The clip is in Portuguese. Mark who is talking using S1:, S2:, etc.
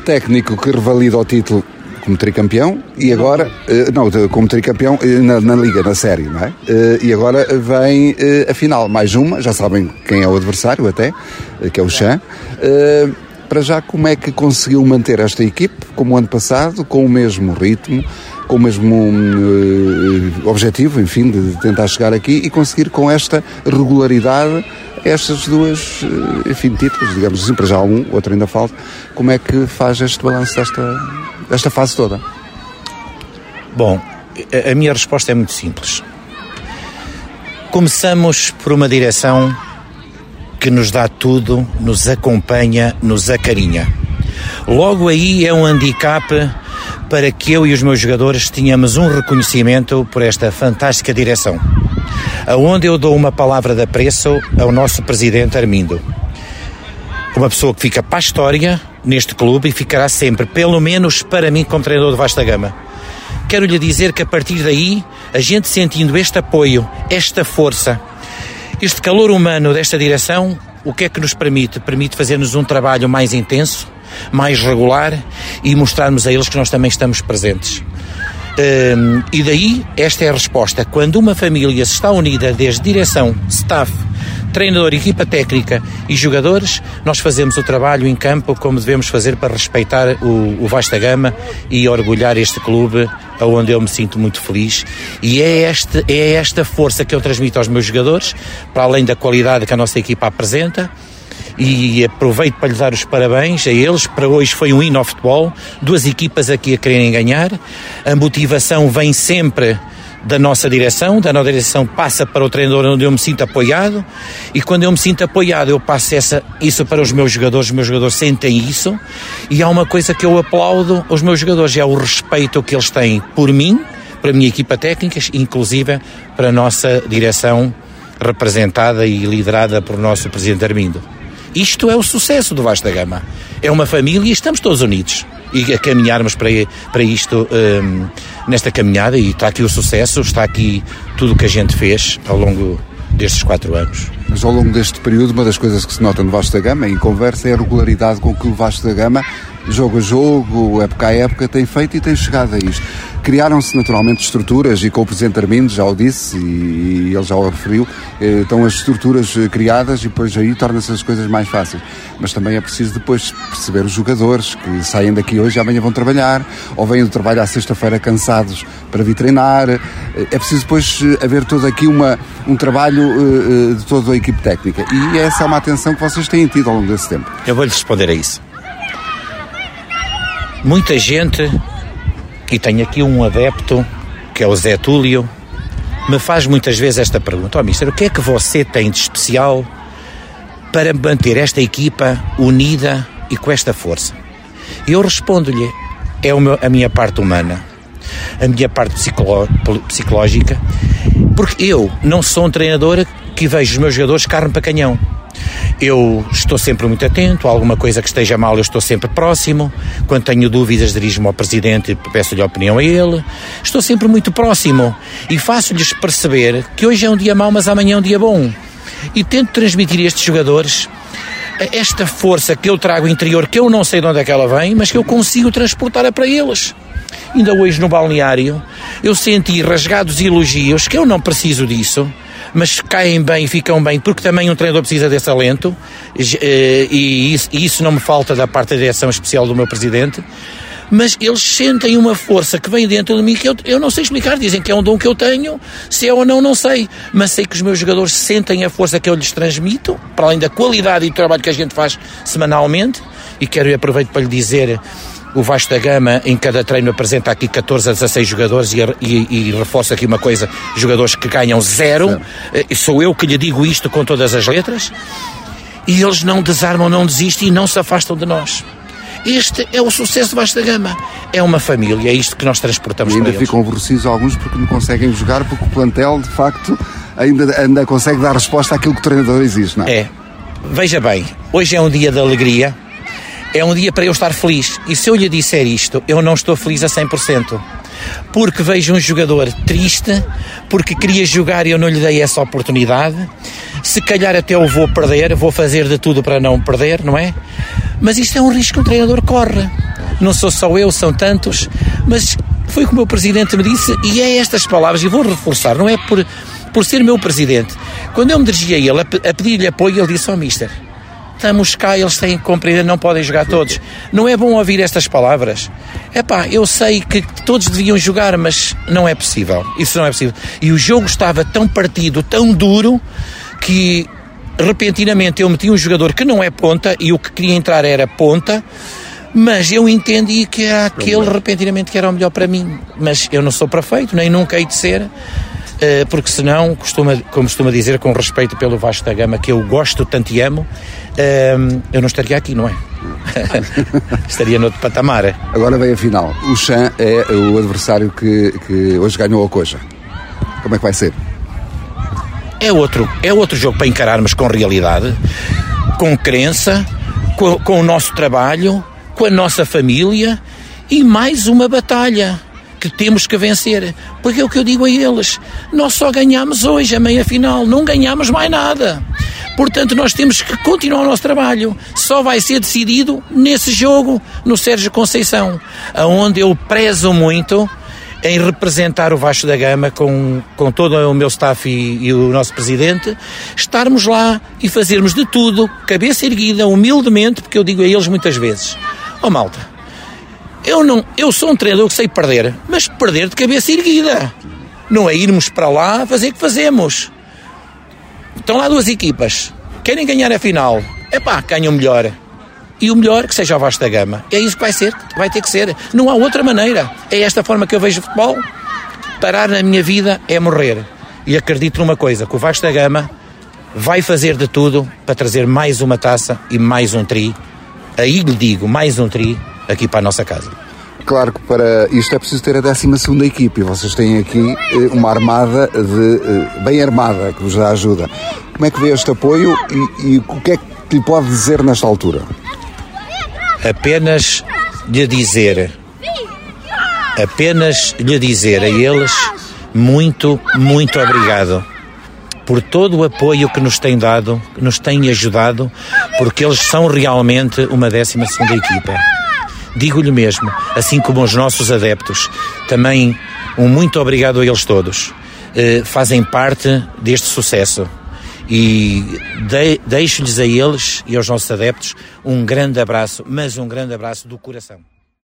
S1: técnico que revalida o título como tricampeão e agora, como tricampeão na Liga, na série, não é? E agora vem a final, mais uma, já sabem quem é o adversário até, que é o Chan. Para já, como é que conseguiu manter esta equipe, como o ano passado, com o mesmo ritmo, com o mesmo objetivo, enfim, de tentar chegar aqui e conseguir com esta regularidade estas duas, enfim, títulos, digamos assim, para já outro ainda falta. Como é que faz este balanço desta fase toda?
S2: Bom, a minha resposta é muito simples. Começamos por uma direção que nos dá tudo, nos acompanha, nos acarinha. Logo aí é um handicap para que eu e os meus jogadores tenhamos um reconhecimento por esta fantástica direção, aonde eu dou uma palavra de apreço ao nosso presidente Armindo. Uma pessoa que fica para a história neste clube e ficará sempre, pelo menos para mim, como treinador do Vasco da Gama. Quero lhe dizer que a partir daí, a gente sentindo este apoio, esta força, este calor humano desta direção, o que é que nos permite? Permite fazermos um trabalho mais intenso, mais regular e mostrarmos a eles que nós também estamos presentes. E daí, esta é a resposta. Quando uma família se está unida desde direção, staff, treinador, equipa técnica e jogadores, nós fazemos o trabalho em campo como devemos fazer para respeitar o Vasco da Gama e orgulhar este clube onde eu me sinto muito feliz. E é esta força que eu transmito aos meus jogadores, para além da qualidade que a nossa equipa apresenta. E aproveito para lhes dar os parabéns a eles. Para hoje foi um hino ao futebol, duas equipas aqui a quererem ganhar. A motivação vem sempre da nossa direção passa para o treinador, onde eu me sinto apoiado, e quando eu me sinto apoiado eu passo isso para os meus jogadores sentem isso, e há uma coisa que eu aplaudo aos meus jogadores, é o respeito que eles têm por mim, para a minha equipa técnica, inclusive para a nossa direção representada e liderada por nosso presidente Armindo. Isto é o sucesso do Vasco da Gama. É uma família e estamos todos unidos. E a caminharmos para isto nesta caminhada, e está aqui o sucesso, está aqui tudo o que a gente fez ao longo destes 4 anos.
S1: Mas ao longo deste período, uma das coisas que se nota no Vasco da Gama, em conversa, é a regularidade com que o Vasco da Gama, jogo a jogo, época a época, tem feito e tem chegado a isto. Criaram-se naturalmente estruturas, e com o Presidente Armindo já o disse e ele já o referiu, estão as estruturas criadas e depois aí tornam-se as coisas mais fáceis. Mas também é preciso depois perceber os jogadores que saem daqui hoje e amanhã vão trabalhar, ou vêm do trabalho à sexta-feira cansados para vir treinar. É preciso depois haver todo aqui um trabalho de toda a equipe técnica, e essa é uma atenção que vocês têm tido ao longo desse tempo.
S2: Eu vou-lhe responder a isso. Muita gente, e tenho aqui um adepto, que é o Zé Túlio, me faz muitas vezes esta pergunta: mister, o que é que você tem de especial para manter esta equipa unida e com esta força? E eu respondo-lhe: é a minha parte humana, a minha parte psicológica, porque eu não sou um treinador que vejo os meus jogadores carne para canhão. Eu estou sempre muito atento, a alguma coisa que esteja mal eu estou sempre próximo, quando tenho dúvidas dirijo-me ao Presidente e peço-lhe a opinião a ele, estou sempre muito próximo e faço-lhes perceber que hoje é um dia mau, mas amanhã é um dia bom, e tento transmitir a estes jogadores esta força que eu trago interior, que eu não sei de onde é que ela vem, mas que eu consigo transportar para eles. Ainda hoje no balneário eu senti rasgados elogios, que eu não preciso disso, mas caem bem, ficam bem, porque também um treinador precisa desse alento, e isso não me falta da parte da direção especial do meu presidente, mas eles sentem uma força que vem dentro de mim que eu não sei explicar. Dizem que é um dom que eu tenho, se é ou não sei, mas sei que os meus jogadores sentem a força que eu lhes transmito, para além da qualidade e do trabalho que a gente faz semanalmente. E quero aproveitar para lhe dizer: o Vasco da Gama em cada treino apresenta aqui 14 a 16 jogadores e reforço aqui uma coisa: jogadores que ganham 0. Sou eu que lhe digo isto com todas as letras, e eles não desarmam, não desistem e não se afastam de nós. Este é o sucesso do Vasco da Gama. É uma família, é isto que nós transportamos para eles.
S1: Ainda ficam aborrecidos alguns porque não conseguem jogar, porque o plantel, de facto, ainda consegue dar resposta àquilo que o treinador exige, não é?
S2: É. Veja bem, hoje é um dia de alegria, é um dia para eu estar feliz. E se eu lhe disser isto, eu não estou feliz a 100%. Porque vejo um jogador triste, porque queria jogar e eu não lhe dei essa oportunidade. Se calhar até eu vou perder, vou fazer de tudo para não perder, não é? Mas isto é um risco que o treinador corre. não sou só eu, são tantos, mas foi como o meu presidente me disse, e é estas palavras, e vou reforçar, não é por ser meu presidente. Quando eu me dirigi a ele, a pedir-lhe apoio, ele disse, mister, estamos cá, eles têm que compreender, não podem jogar todos. Não é bom ouvir estas palavras? Eu sei que todos deviam jogar, mas não é possível. Isso não é possível. E o jogo estava tão partido, tão duro, que repentinamente eu meti um jogador que não é ponta, e o que queria entrar era ponta, mas eu entendi que era aquele repentinamente que era o melhor para mim. Mas eu não sou perfeito, nem nunca hei de ser, porque senão, como costuma dizer, com respeito pelo Vasco da Gama, que eu gosto tanto e amo, eu não estaria aqui, não é? Estaria noutro patamar.
S1: Agora vem a final. O Xan é o adversário que hoje ganhou a Coja. Como é que vai ser?
S2: É outro jogo para encararmos com realidade, com crença, com o nosso trabalho, com a nossa família, e mais uma batalha que temos que vencer, porque é o que eu digo a eles, nós só ganhamos hoje a meia-final, não ganhamos mais nada, portanto nós temos que continuar o nosso trabalho, só vai ser decidido nesse jogo no Sérgio Conceição, onde eu prezo muito em representar o Vasco da Gama com todo o meu staff e o nosso presidente, estarmos lá e fazermos de tudo, cabeça erguida, humildemente, porque eu digo a eles muitas vezes, malta, eu sou um treinador que sei perder, mas perder de cabeça erguida, não é irmos para lá fazer o que fazemos. Estão lá duas equipas, querem ganhar a final, ganham o melhor, e o melhor que seja o Vasco da Gama, é isso que vai ter que ser, não há outra maneira, é esta forma que eu vejo o futebol. Parar na minha vida é morrer, e acredito numa coisa, que o Vasco da Gama vai fazer de tudo para trazer mais uma taça e mais um tri, aí lhe digo, mais um tri aqui para a nossa casa.
S1: Claro que para isto é preciso ter a 12ª equipe, e vocês têm aqui uma armada bem armada que vos dá ajuda. Como é que vê este apoio e o que é que lhe pode dizer nesta altura?
S2: Apenas lhe dizer a eles muito, muito obrigado por todo o apoio que nos têm dado, que nos têm ajudado, porque eles são realmente uma 12ª equipa. Digo-lhe mesmo, assim como os nossos adeptos, também um muito obrigado a eles todos. Fazem parte deste sucesso. E deixo-lhes a eles e aos nossos adeptos um grande abraço, mas um grande abraço do coração.